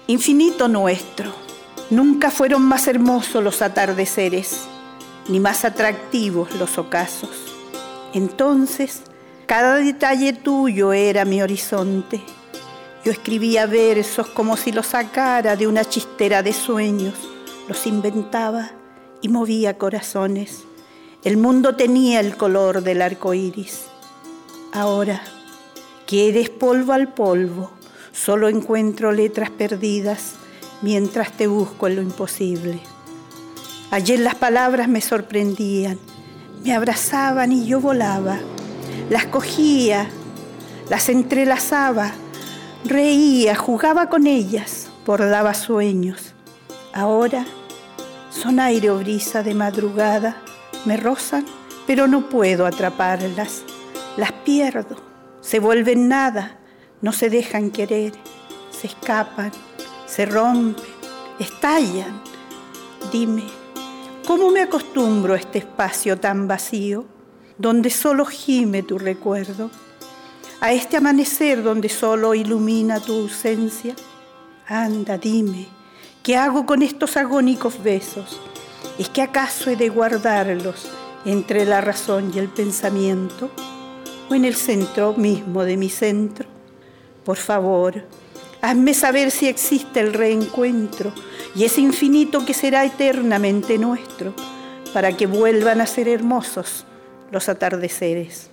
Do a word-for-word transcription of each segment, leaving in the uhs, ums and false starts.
Infinito nuestro, nunca fueron más hermosos los atardeceres, ni más atractivos los ocasos. Entonces, cada detalle tuyo era mi horizonte. Yo escribía versos como si los sacara de una chistera de sueños, los inventaba y movía corazones. El mundo tenía el color del arco iris. Ahora, que eres polvo al polvo, solo encuentro letras perdidas mientras te busco en lo imposible. Ayer las palabras me sorprendían, me abrazaban y yo volaba. Las cogía, las entrelazaba, reía, jugaba con ellas, bordaba sueños. Ahora son aire o brisa de madrugada, me rozan, pero no puedo atraparlas. Las pierdo, se vuelven nada, no se dejan querer, se escapan, se rompen, estallan. Dime, ¿cómo me acostumbro a este espacio tan vacío, donde solo gime tu recuerdo? A este amanecer donde solo ilumina tu ausencia. Anda, dime, ¿qué hago con estos agónicos besos? ¿Es que acaso he de guardarlos entre la razón y el pensamiento? ¿O en el centro mismo de mi centro? Por favor, hazme saber si existe el reencuentro y ese infinito que será eternamente nuestro, para que vuelvan a ser hermosos los atardeceres.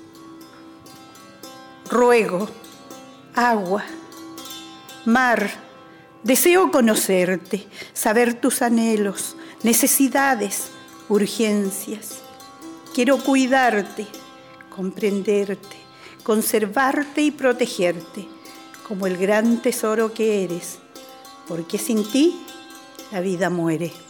Ruego, agua, mar, deseo conocerte, saber tus anhelos, necesidades, urgencias. Quiero cuidarte, comprenderte, conservarte y protegerte como el gran tesoro que eres, porque sin ti la vida muere.